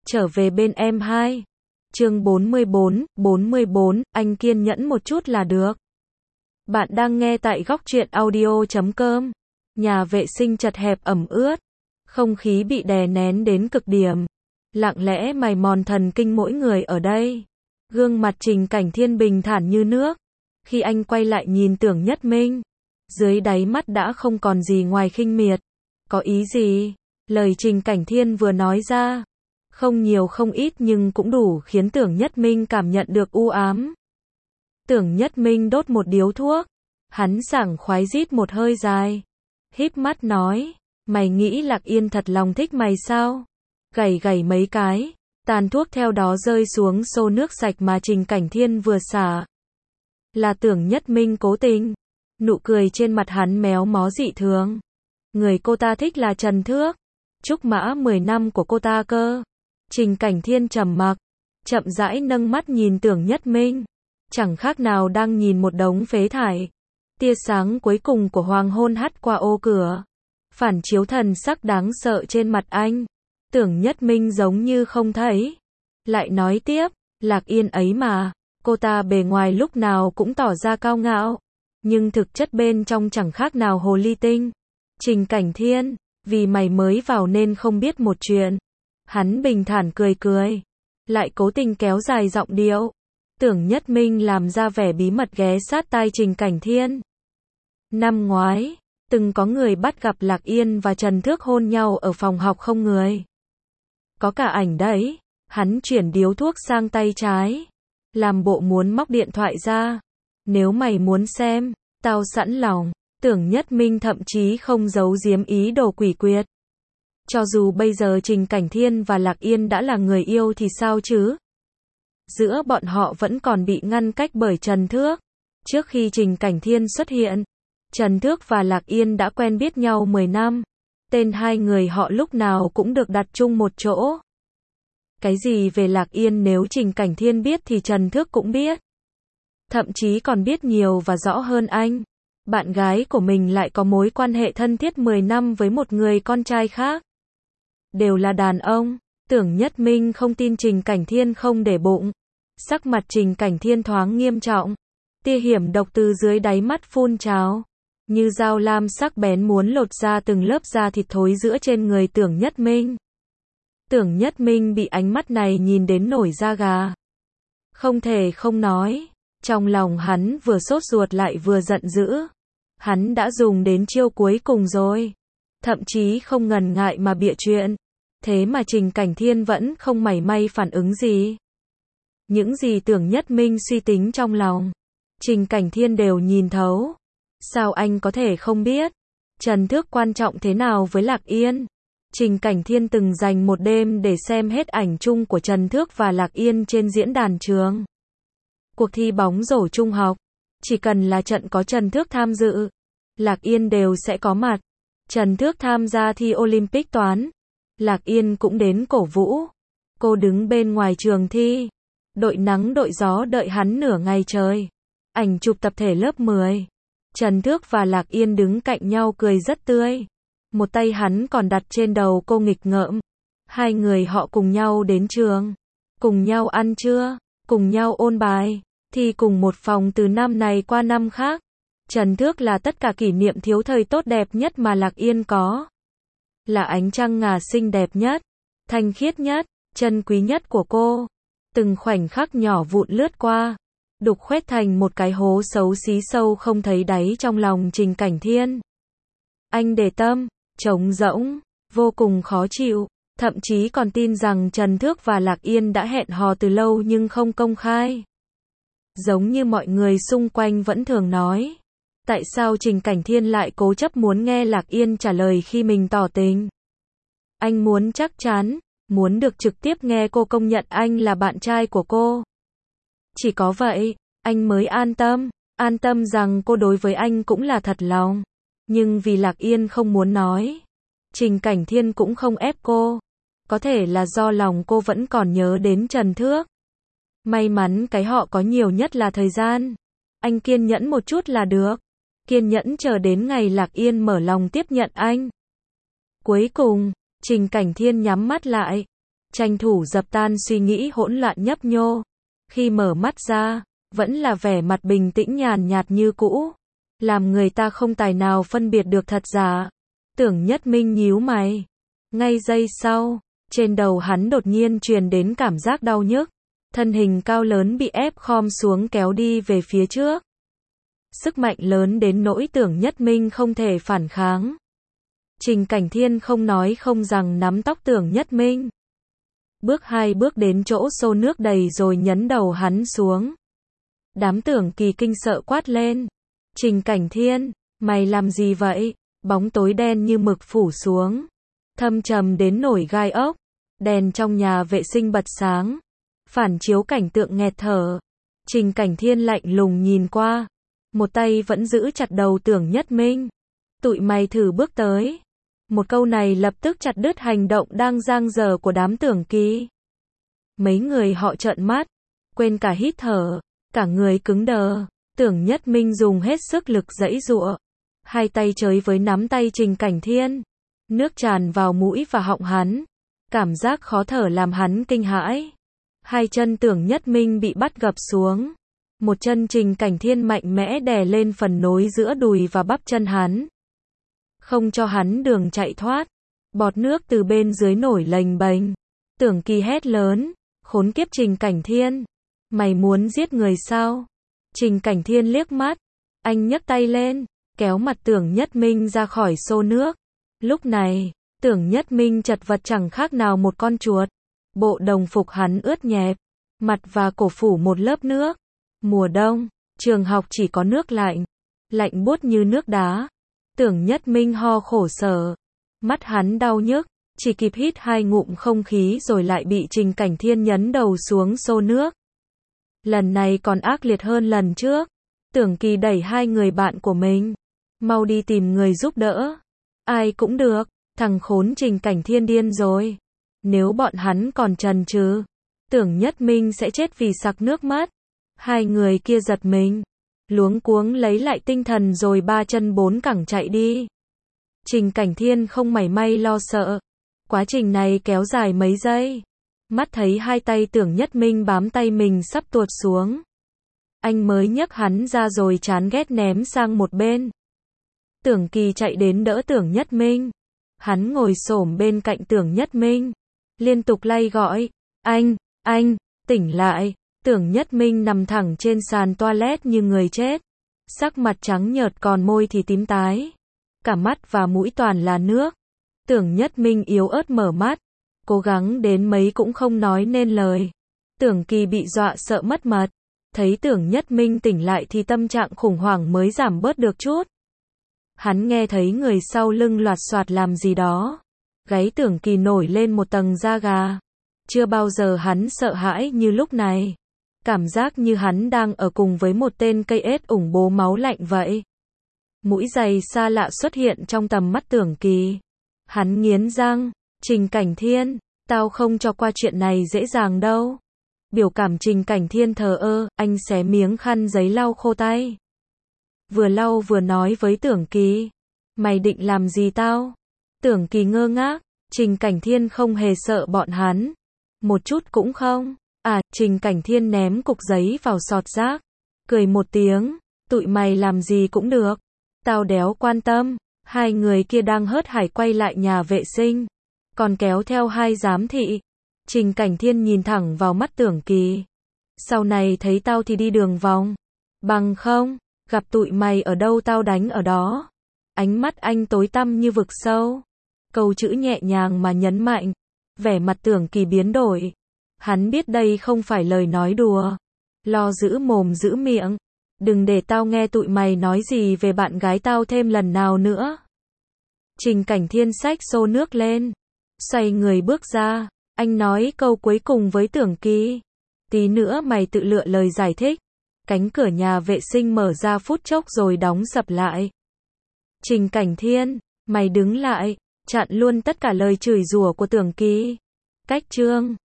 trở về bên em hai. Chương 44, anh kiên nhẫn một chút là được. Bạn đang nghe tại góc truyện audio.com. Nhà vệ sinh chật hẹp ẩm ướt, không khí bị đè nén đến cực điểm, lặng lẽ mài mòn thần kinh mỗi người ở đây. Gương mặt Trình Cảnh Thiên bình thản như nước. Khi anh quay lại nhìn Tưởng Nhất Minh, dưới đáy mắt đã không còn gì ngoài khinh miệt. Có ý gì? Lời Trình Cảnh Thiên vừa nói ra, không nhiều không ít nhưng cũng đủ khiến Tưởng Nhất Minh cảm nhận được u ám. Tưởng Nhất Minh đốt một điếu thuốc, hắn sảng khoái rít một hơi dài, híp mắt nói, mày nghĩ Lạc Yên thật lòng thích mày sao? Gảy gảy mấy cái, tàn thuốc theo đó rơi xuống xô nước sạch mà Trình Cảnh Thiên vừa xả. Là Tưởng Nhất Minh cố tình. Nụ cười trên mặt hắn méo mó dị thường. Người cô ta thích là Trần Thước, trúc mã 10 năm của cô ta cơ. Trình Cảnh Thiên trầm mặc, chậm rãi nâng mắt nhìn Tưởng Nhất Minh, chẳng khác nào đang nhìn một đống phế thải. Tia sáng cuối cùng của hoàng hôn hắt qua ô cửa, phản chiếu thần sắc đáng sợ trên mặt anh. Tưởng Nhất Minh giống như không thấy, lại nói tiếp, Lạc Yên ấy mà, cô ta bề ngoài lúc nào cũng tỏ ra cao ngạo, nhưng thực chất bên trong chẳng khác nào hồ ly tinh. Trình Cảnh Thiên, vì mày mới vào nên không biết một chuyện. Hắn bình thản cười cười, lại cố tình kéo dài giọng điệu. Tưởng Nhất Minh làm ra vẻ bí mật ghé sát tai Trình Cảnh Thiên. Năm ngoái, từng có người bắt gặp Lạc Yên và Trần Thước hôn nhau ở phòng học không người. Có cả ảnh đấy. Hắn chuyển điếu thuốc sang tay trái, làm bộ muốn móc điện thoại ra. Nếu mày muốn xem, tao sẵn lòng. Tưởng Nhất Minh thậm chí không giấu giếm ý đồ quỷ quyệt. Cho dù bây giờ Trình Cảnh Thiên và Lạc Yên đã là người yêu thì sao chứ? Giữa bọn họ vẫn còn bị ngăn cách bởi Trần Thước. Trước khi Trình Cảnh Thiên xuất hiện, Trần Thước và Lạc Yên đã quen biết nhau 10 năm. Tên hai người họ lúc nào cũng được đặt chung một chỗ. Cái gì về Lạc Yên nếu Trình Cảnh Thiên biết thì Trần Thước cũng biết. Thậm chí còn biết nhiều và rõ hơn anh. Bạn gái của mình lại có mối quan hệ thân thiết 10 năm với một người con trai khác. Đều là đàn ông. Tưởng Nhất Minh không tin Trình Cảnh Thiên không để bụng. Sắc mặt Trình Cảnh Thiên thoáng nghiêm trọng. Tia hiểm độc từ dưới đáy mắt phun trào, như dao lam sắc bén muốn lột ra từng lớp da thịt thối giữa trên người Tưởng Nhất Minh. Tưởng Nhất Minh bị ánh mắt này nhìn đến nổi da gà. Không thể không nói, trong lòng hắn vừa sốt ruột lại vừa giận dữ. Hắn đã dùng đến chiêu cuối cùng rồi. Thậm chí không ngần ngại mà bịa chuyện. Thế mà Trình Cảnh Thiên vẫn không mảy may phản ứng gì. Những gì Tưởng Nhất Minh suy tính trong lòng, Trình Cảnh Thiên đều nhìn thấu. Sao anh có thể không biết? Trần Thước quan trọng thế nào với Lạc Yên? Trình Cảnh Thiên từng dành một đêm để xem hết ảnh chung của Trần Thước và Lạc Yên trên diễn đàn trường. Cuộc thi bóng rổ trung học, chỉ cần là trận có Trần Thước tham dự, Lạc Yên đều sẽ có mặt. Trần Thước tham gia thi Olympic toán, Lạc Yên cũng đến cổ vũ. Cô đứng bên ngoài trường thi, đội nắng đội gió đợi hắn nửa ngày trời. Ảnh chụp tập thể lớp 10. Trần Thước và Lạc Yên đứng cạnh nhau cười rất tươi. Một tay hắn còn đặt trên đầu cô nghịch ngợm. Hai người họ cùng nhau đến trường, cùng nhau ăn trưa, cùng nhau ôn bài, thi cùng một phòng từ năm này qua năm khác. Trần Thước là tất cả kỷ niệm thiếu thời tốt đẹp nhất mà Lạc Yên có. Là ánh trăng ngà xinh đẹp nhất, thanh khiết nhất, chân quý nhất của cô. Từng khoảnh khắc nhỏ vụn lướt qua, đục khoét thành một cái hố xấu xí sâu không thấy đáy trong lòng Trình Cảnh Thiên. Anh để tâm, trống rỗng, vô cùng khó chịu, thậm chí còn tin rằng Trần Thước và Lạc Yên đã hẹn hò từ lâu nhưng không công khai. Giống như mọi người xung quanh vẫn thường nói, tại sao Trình Cảnh Thiên lại cố chấp muốn nghe Lạc Yên trả lời khi mình tỏ tình? Anh muốn chắc chắn, muốn được trực tiếp nghe cô công nhận anh là bạn trai của cô. Chỉ có vậy, anh mới an tâm rằng cô đối với anh cũng là thật lòng. Nhưng vì Lạc Yên không muốn nói, Trình Cảnh Thiên cũng không ép cô. Có thể là do lòng cô vẫn còn nhớ đến Trần Thước. May mắn cái họ có nhiều nhất là thời gian. Anh kiên nhẫn một chút là được. Kiên nhẫn chờ đến ngày Lạc Yên mở lòng tiếp nhận anh. Cuối cùng, Trình Cảnh Thiên nhắm mắt lại, tranh thủ dập tan suy nghĩ hỗn loạn nhấp nhô. Khi mở mắt ra, vẫn là vẻ mặt bình tĩnh nhàn nhạt như cũ, làm người ta không tài nào phân biệt được thật giả. Tưởng Nhất Minh nhíu mày. Ngay giây sau, trên đầu hắn đột nhiên truyền đến cảm giác đau nhức. Thân hình cao lớn bị ép khom xuống kéo đi về phía trước. Sức mạnh lớn đến nỗi Tưởng Nhất Minh không thể phản kháng. Trình Cảnh Thiên không nói không rằng nắm tóc Tưởng Nhất Minh. Bước 2 bước đến chỗ xô nước đầy rồi nhấn đầu hắn xuống. Đám Tưởng Kỳ kinh sợ quát lên. Trình Cảnh Thiên, mày làm gì vậy? Bóng tối đen như mực phủ xuống. Thâm trầm đến nổi gai ốc. Đèn trong nhà vệ sinh bật sáng. Phản chiếu cảnh tượng nghẹt thở. Trình Cảnh Thiên lạnh lùng nhìn qua. Một tay vẫn giữ chặt đầu Tưởng Nhất Minh. Tụi mày thử bước tới. Một câu này lập tức chặt đứt hành động đang dang dở của đám Tưởng Kỳ. Mấy người họ trợn mắt, quên cả hít thở, cả người cứng đờ. Tưởng Nhất Minh dùng hết sức lực giãy giụa, hai tay chơi với nắm tay Trình Cảnh Thiên. Nước tràn vào mũi và họng hắn, cảm giác khó thở làm hắn kinh hãi. Hai chân Tưởng Nhất Minh bị bắt gập xuống. Một chân Trình Cảnh Thiên mạnh mẽ đè lên phần nối giữa đùi và bắp chân hắn, không cho hắn đường chạy thoát. Bọt nước từ bên dưới nổi lềnh bềnh. Tưởng Kỳ hét lớn, khốn kiếp Trình Cảnh Thiên, mày muốn giết người sao? Trình Cảnh Thiên liếc mắt, anh nhấc tay lên, kéo mặt Tưởng Nhất Minh ra khỏi xô nước. Lúc này, Tưởng Nhất Minh chật vật chẳng khác nào một con chuột. Bộ đồng phục hắn ướt nhẹp, mặt và cổ phủ một lớp nước. Mùa đông, trường học chỉ có nước lạnh, lạnh buốt như nước đá. Tưởng Nhất Minh ho khổ sở, mắt hắn đau nhức, chỉ kịp hít 2 ngụm không khí rồi lại bị Trình Cảnh Thiên nhấn đầu xuống xô nước. Lần này còn ác liệt hơn lần trước. Tưởng Kỳ đẩy 2 người bạn của mình, mau đi tìm người giúp đỡ. Ai cũng được, thằng khốn Trình Cảnh Thiên điên rồi. Nếu bọn hắn còn chần chừ, Tưởng Nhất Minh sẽ chết vì sặc nước mắt. 2 người kia giật mình, luống cuống lấy lại tinh thần rồi 3 chân 4 cẳng chạy đi. Trình Cảnh Thiên không mảy may lo sợ. Quá trình này kéo dài mấy giây. Mắt thấy 2 tay Tưởng Nhất Minh bám tay mình sắp tuột xuống. Anh mới nhấc hắn ra rồi chán ghét ném sang một bên. Tưởng Kỳ chạy đến đỡ Tưởng Nhất Minh. Hắn ngồi xổm bên cạnh Tưởng Nhất Minh, liên tục lay gọi, anh, tỉnh lại. Tưởng Nhất Minh nằm thẳng trên sàn toilet như người chết. Sắc mặt trắng nhợt còn môi thì tím tái. Cả mắt và mũi toàn là nước. Tưởng Nhất Minh yếu ớt mở mắt. Cố gắng đến mấy cũng không nói nên lời. Tưởng Kỳ bị dọa sợ mất mật. Thấy Tưởng Nhất Minh tỉnh lại thì tâm trạng khủng hoảng mới giảm bớt được chút. Hắn nghe thấy người sau lưng loạt soạt làm gì đó. Gáy Tưởng Kỳ nổi lên một tầng da gà. Chưa bao giờ hắn sợ hãi như lúc này. Cảm giác như hắn đang ở cùng với một tên cây ếch ủng bố máu lạnh vậy. Mũi giày xa lạ xuất hiện trong tầm mắt Tưởng Kỳ. Hắn nghiến răng, Trình Cảnh Thiên, tao không cho qua chuyện này dễ dàng đâu. Biểu cảm Trình Cảnh Thiên thờ ơ, anh xé miếng khăn giấy lau khô tay. Vừa lau vừa nói với Tưởng Kỳ, mày định làm gì tao? Tưởng Kỳ ngơ ngác, Trình Cảnh Thiên không hề sợ bọn hắn. Một chút cũng không. Trình Cảnh Thiên ném cục giấy vào sọt rác, cười một tiếng, tụi mày làm gì cũng được, tao đéo quan tâm. 2 người kia đang hớt hải quay lại nhà vệ sinh, còn kéo theo 2 giám thị. Trình Cảnh Thiên nhìn thẳng vào mắt Tưởng Kỳ. Sau này thấy tao thì đi đường vòng, bằng không, gặp tụi mày ở đâu tao đánh ở đó. Ánh mắt anh tối tăm như vực sâu. Câu chữ nhẹ nhàng mà nhấn mạnh. Vẻ mặt Tưởng Kỳ biến đổi. Hắn biết đây không phải lời nói đùa. Lo giữ mồm giữ miệng. Đừng để tao nghe tụi mày nói gì về bạn gái tao thêm lần nào nữa. Trình Cảnh Thiên xách xô nước lên, xoay người bước ra. Anh nói câu cuối cùng với Tưởng Kỳ. Tí nữa mày tự lựa lời giải thích. Cánh cửa nhà vệ sinh mở ra phút chốc rồi đóng sập lại. Trình Cảnh Thiên, mày đứng lại, chặn luôn tất cả lời chửi rủa của Tưởng Kỳ. Cách chương